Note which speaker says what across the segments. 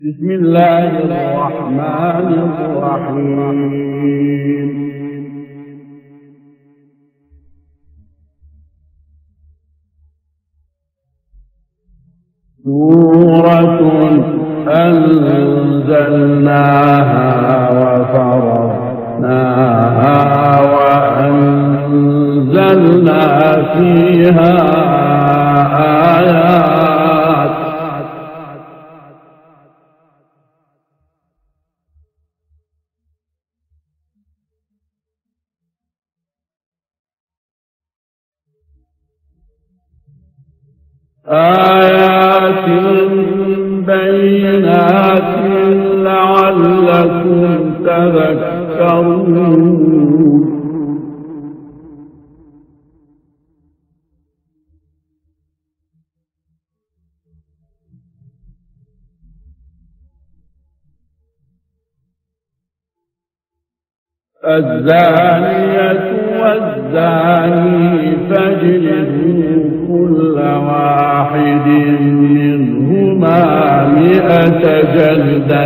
Speaker 1: بسم الله الرحمن الرحيم. سورة أنزلناها وفرضناها وأنزلنا فيها آيات بينات لعلكم تذكرون. الزانية والزاني فاجلدوا كل واحد منهما 100 جلدة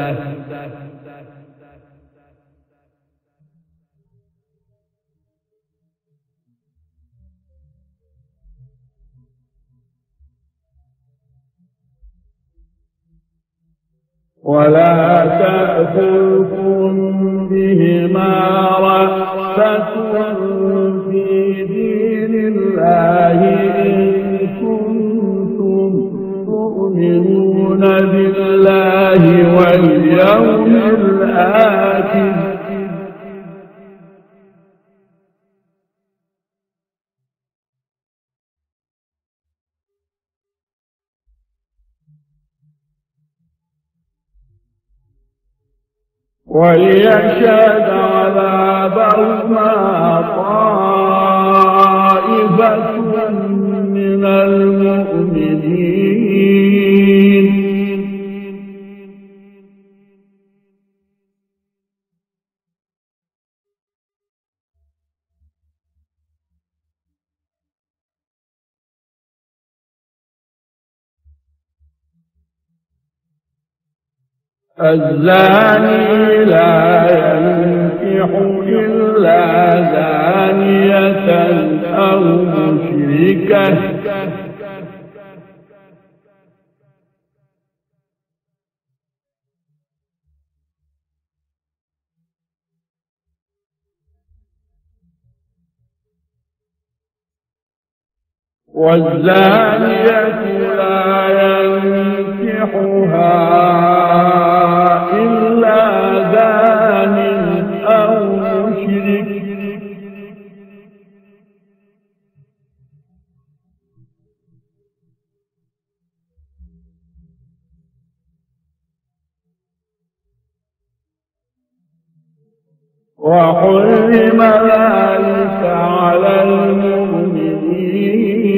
Speaker 1: ولا تأخذكم بهما رأفة في دين الله إن كنتم تؤمنون بالله واليوم الآخر وليشهد عذابهما طائفة من المؤمنين. الزاني لا ينكح إلا زانية أو مشركة والزانية لا ينكحها إلا زان أو مشرك وحرم ذلك على المؤمنين.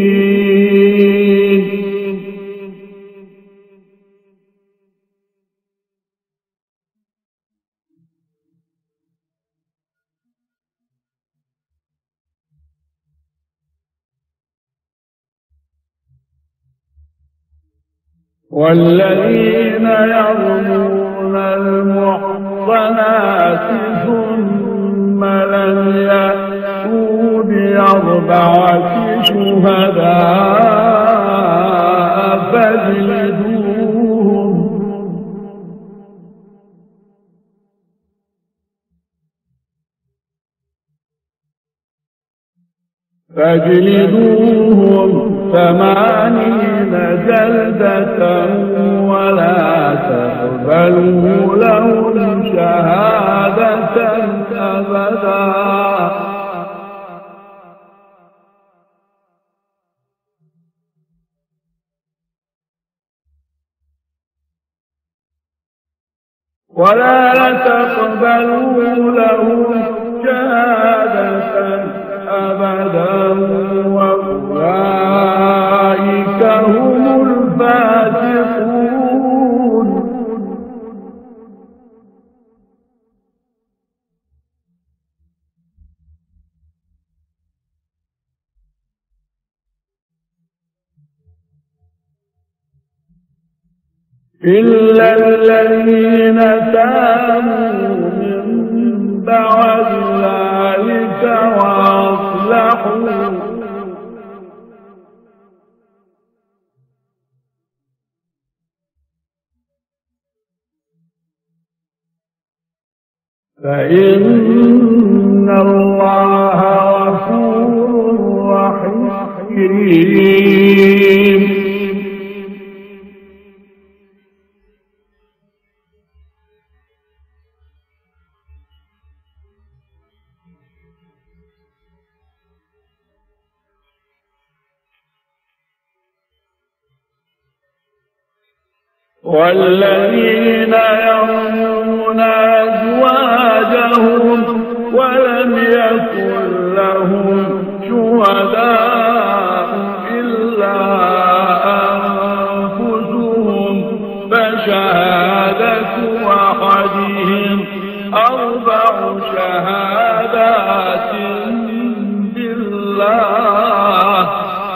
Speaker 1: والذين يرمون المحصنات ثم لم يأتوا ب4 شهداء فاجلدوهم 80 جلدة ولا تقبلوا لهم شهادة أبدا وأولئك هم الفاسقون. إلا الذين تابوا من بعد ذلك وأصلحوا فإن الله غفور رحيم. والذين يرمون أزواجهم ولم يكن لهم شهداء إلا أنفسهم فشهادة أحدهم 4 شهادات بالله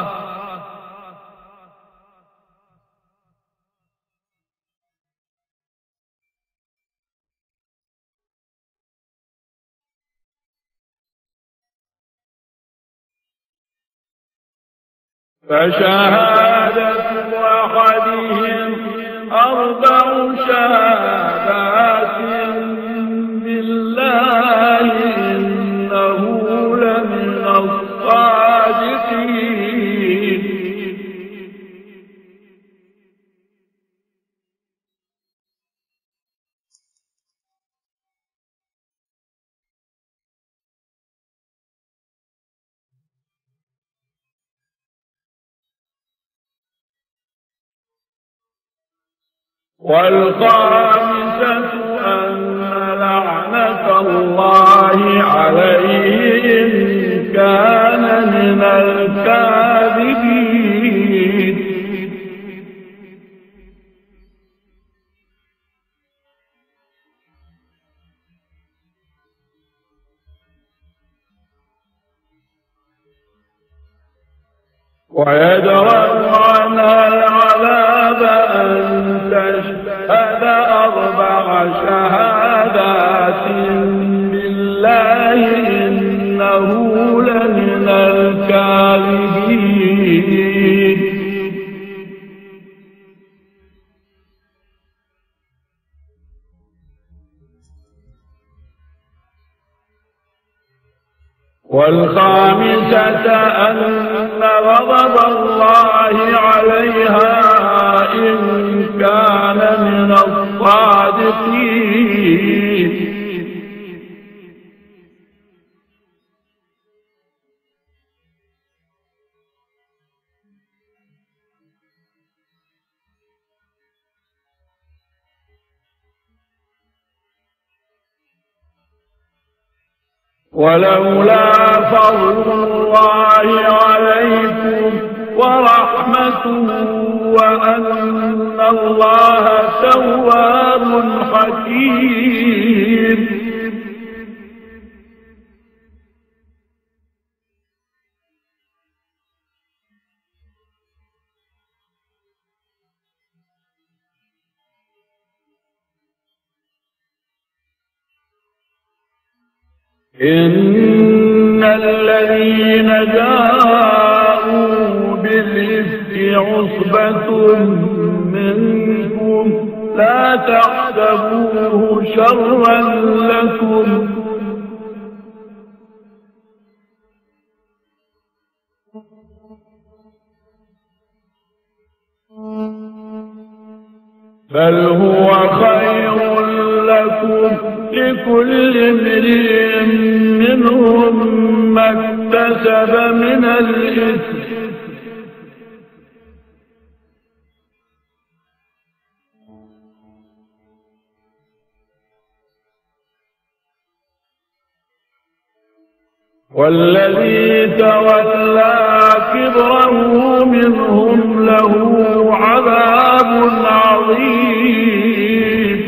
Speaker 1: فشهادة أحدهم 4 شهادات بالله إنه لمن الصادقين. والخامسة أن لعنة الله عليه إن كان من الكاذبين. ويدرأ عنها العذاب أن تشهد 4 شهادات بالله إنه لمن الكاذبين. والخامسة أن غضب الله عليها إن كان من الصادقين. ولولا فضل الله عليكم ورحمته وأن الله تواب حكيم. إن الذين جاءوا بالإفك عصبة منكم لا تحسبوه شرا لكم بل هو خير لكم لكل امرئ منهم ما اكتسب من الإثم والذي تولى كبره منهم له عذاب عظيم.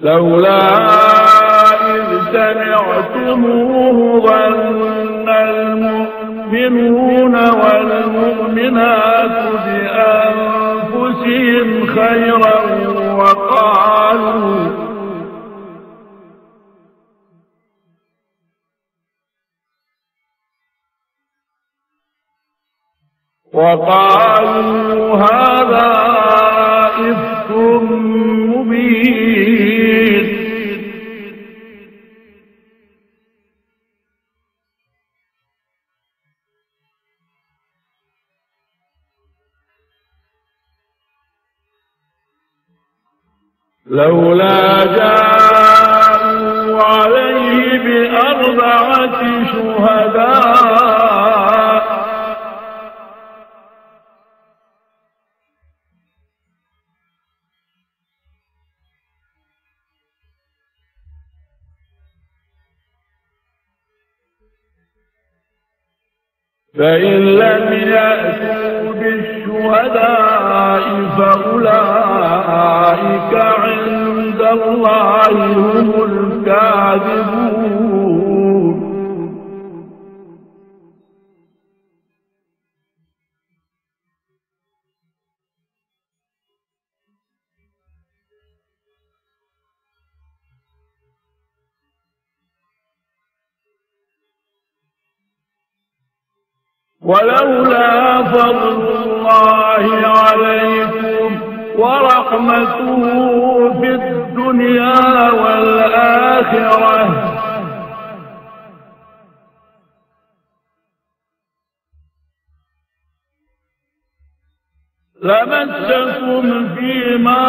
Speaker 1: لولا إذ سمعتموه ظن المؤمنون والمؤمنات بأنفسهم خيرا وقالوا هذا إفك مبين. لولا جاءوا عليه بأربعة شهداء فإن لم يأتوا بالشهداء فأولئك عند الله هم الكاذبون. ولولا فضل الله عليكم ورحمته في الدنيا والآخرة لمسكم فيما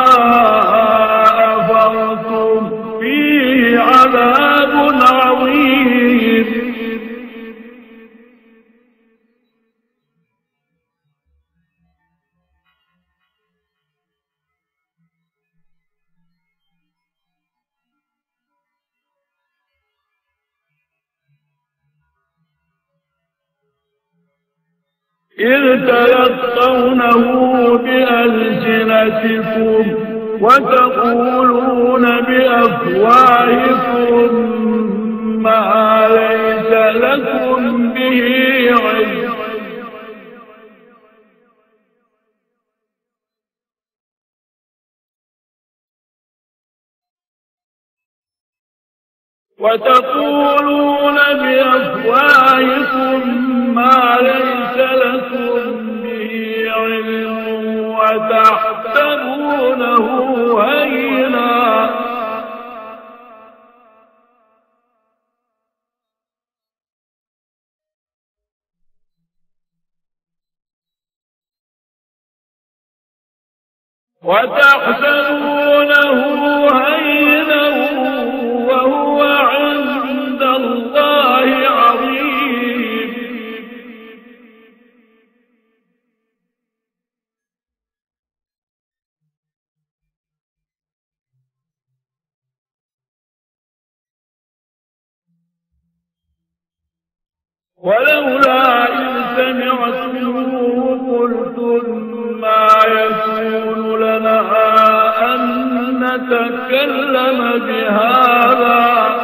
Speaker 1: أفضتم فيه عذاب عظيم. إذ تلقونه بألسنتكم وتقولون بأفواهكم ما ليس لكم به علم ما ليس لكم به علم وتحسبونه هينا وهو عند الله عظيم. ولولا إذ سمعتموه قلتم ما يكون لنا أن نتكلم بهذا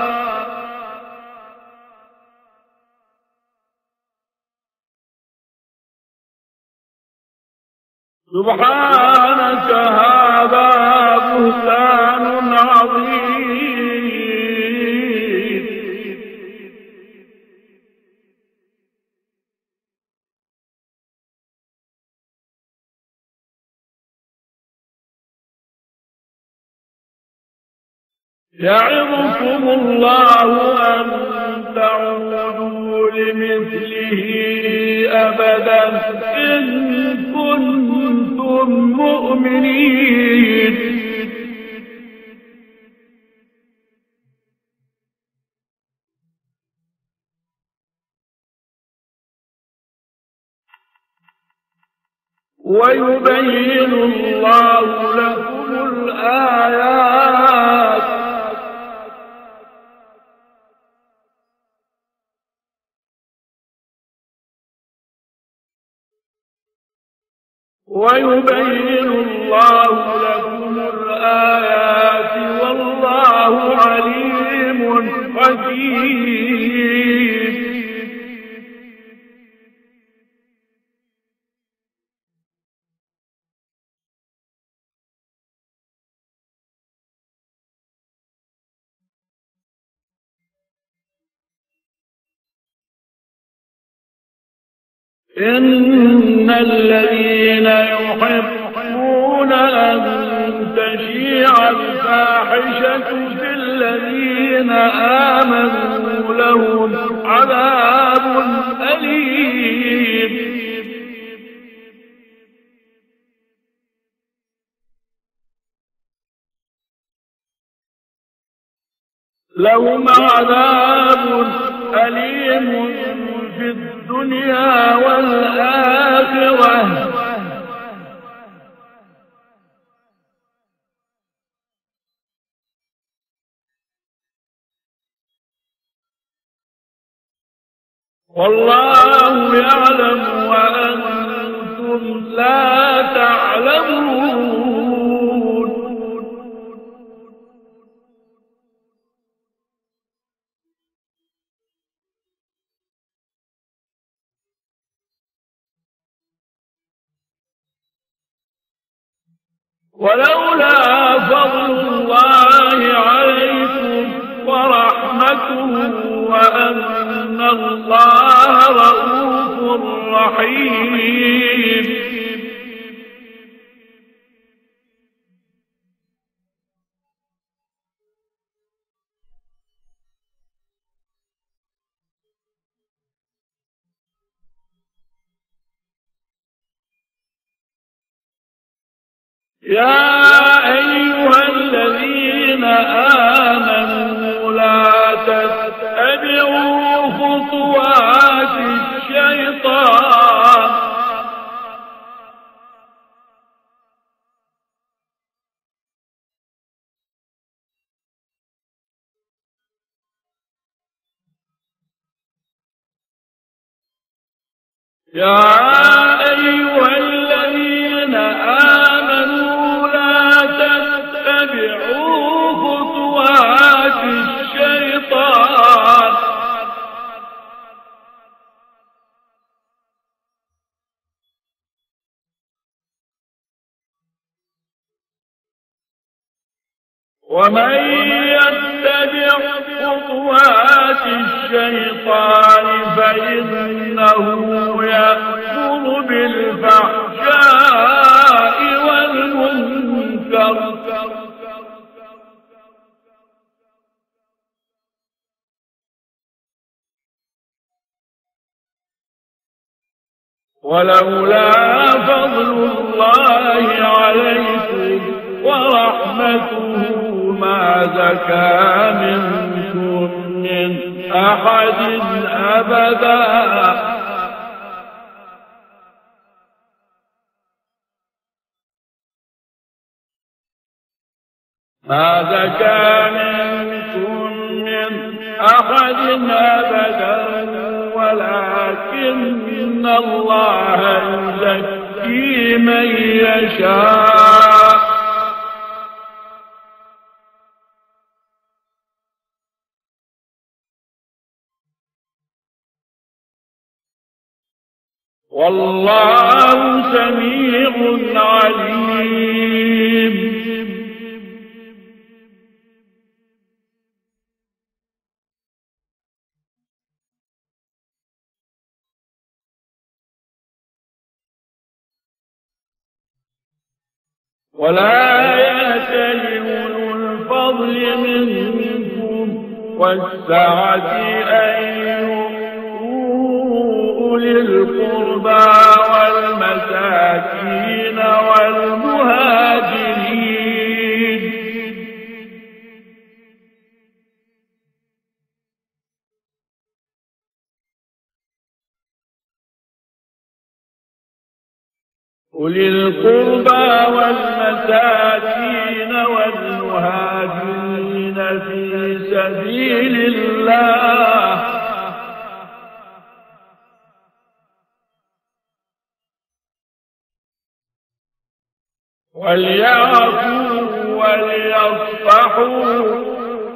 Speaker 1: سبحانك هذا بهتان عظيم. يعظكم الله أن تعودوا لمثله أبدا إن كنتم مؤمنين. ويبين الله لكم الآيات والله إن الذين يحبون أن تشيع الفاحشة في الذين آمنوا لهم عذاب أليم. لهم عذاب أليم في الدنيا والآخرة والله يعلم وأنتم لا تعلمون. ولولا فضل الله عليكم ورحمته وأن الله رؤوف رحيم. يا أيها الذين آمنوا لا تتبعوا خطوات الشيطان ومن يتبع خطوات الشيطان فإنه يأمر بالفحشاء والمنكر ولولا فضل الله عليكم ورحمته ما زكى منكم من أحد أبدا ما زكى منكم من أحد أبدا ولكن الله يزكي من يشاء والله سميع عليم. ولا يأتل أولو الفضل منكم والسعة أن يؤتوا أولي القربى والمساكين والمهاجرين أولي القربى والمساكين والمهاجرين في سبيل الله وليعفوا وليصفحوا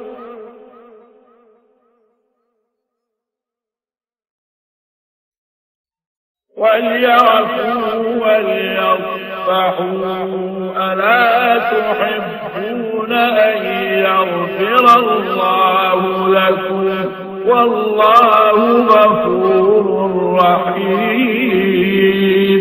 Speaker 1: ألا تحبون أن يغفر الله لكم والله غفور رحيم.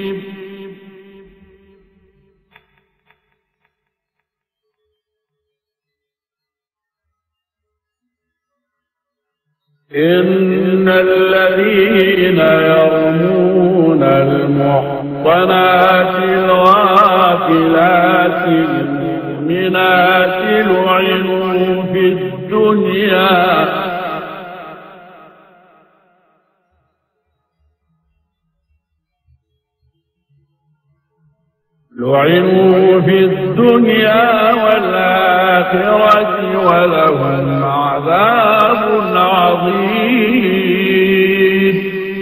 Speaker 1: إن الذين يرمون المحصنات الغافلات المؤمنات لعنوا في الدنيا والآخرة ولهم عذاب عظيم.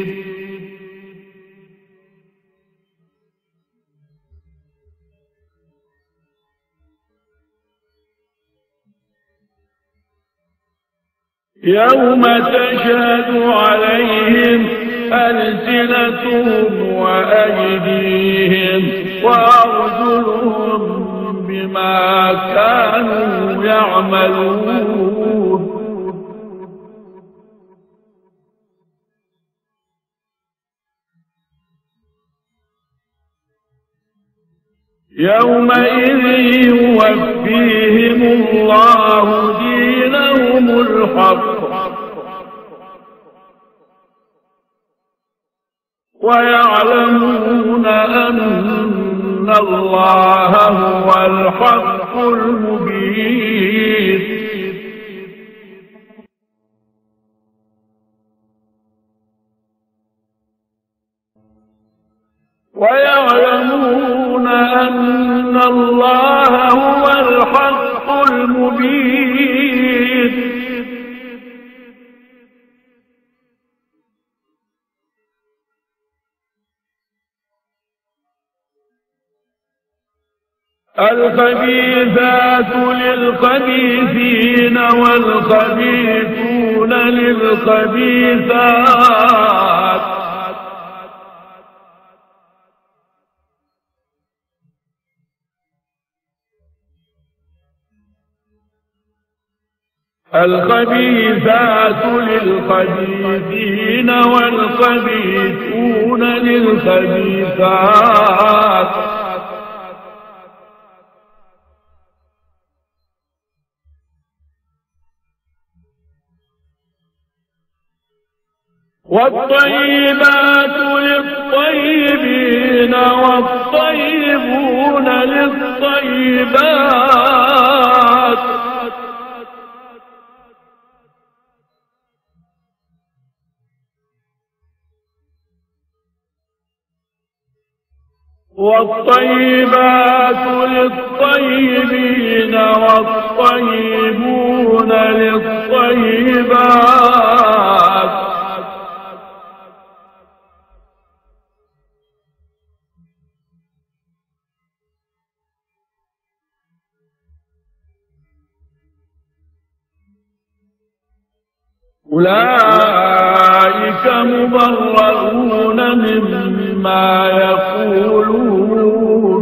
Speaker 1: يوم تشهد عليهم ألسنتهم وأيديهم وأرجلهم بما كانوا يعملون. يومئذ يوفيهم الله دينهم الحق ويعلمون أن الله هو الحق المبين. ويعلمون أن الله هو الحق المبين. الخبيثات للخبيثين والخبيثون للخبيثات الخبيثات للخبيثين والخبيثون للخبيثات والطيبات للطيبين والطيبون للطيبات والطيبات للطيبين والطيبون للطيبات أولئك مبرؤون مما يقولون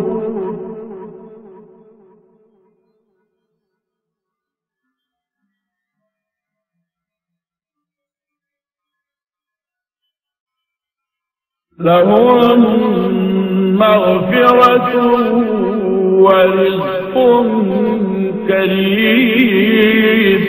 Speaker 1: لهم مغفرة ورزق كريم.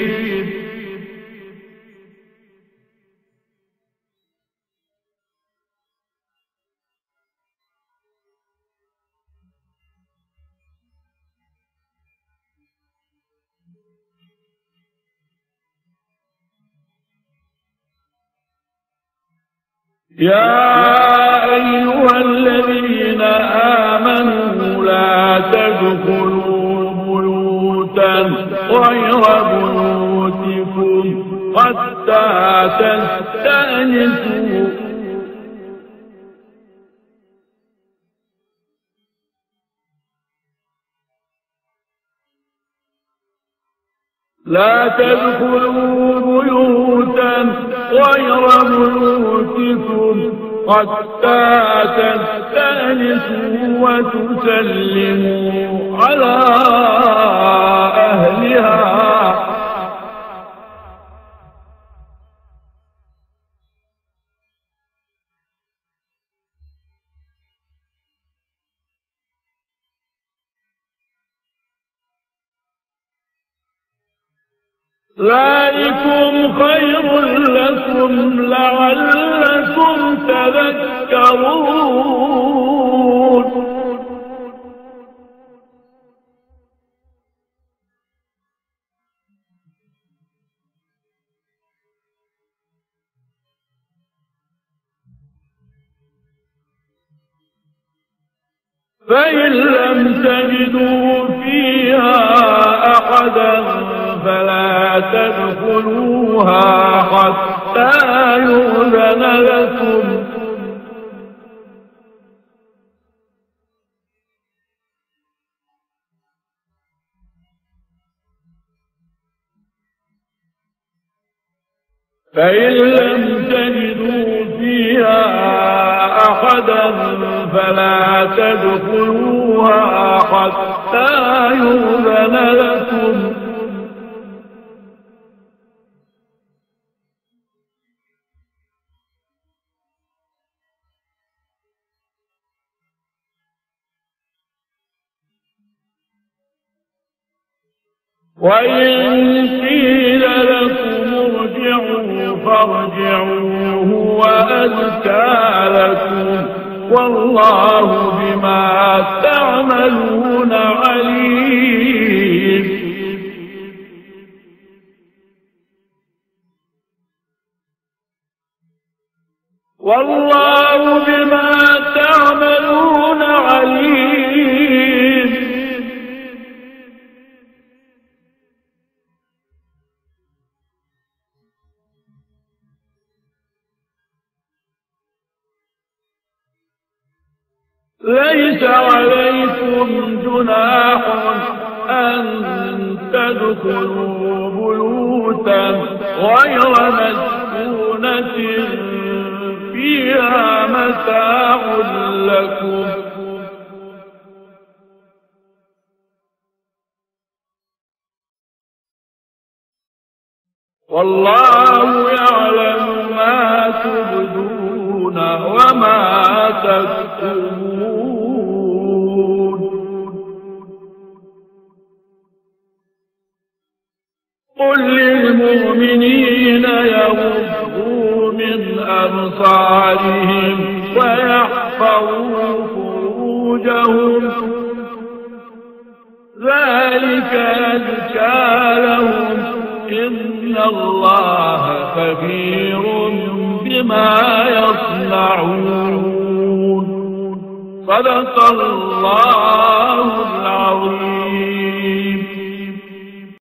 Speaker 1: يا أيها الذين آمنوا لا تدخلوا بيوتا غير بيوتكم حتى تستأنسوا لا تدخلوا بيوتا غير بيوتكم حتى تستأنسوا وتسلموا على أهلها ذلكم خير لكم لعلكم تذكرون. فإن لم تجدوا فيها أحدا فلا تدخلوها حتى يؤذن لكم فإن لم تجدوا فيها أحدا فلا تدخلوها حتى يؤذن لكم وإن قيل لكم ارجعوا فارجعوا هو أزكى لكم والله بما تعملون عليم. والله بما تعملون عليم. ليس عليكم جناح أن تدخلوا بيوتا غير مسكونة فيها متاع لكم والله يعلم ما تبدون وما تكتمون. قل للمؤمنين يغضوا من أبصارهم ويحفظوا فروجهم ذلك أزكى لهم إن الله خبير بما يصنعون. صدق الله العظيم.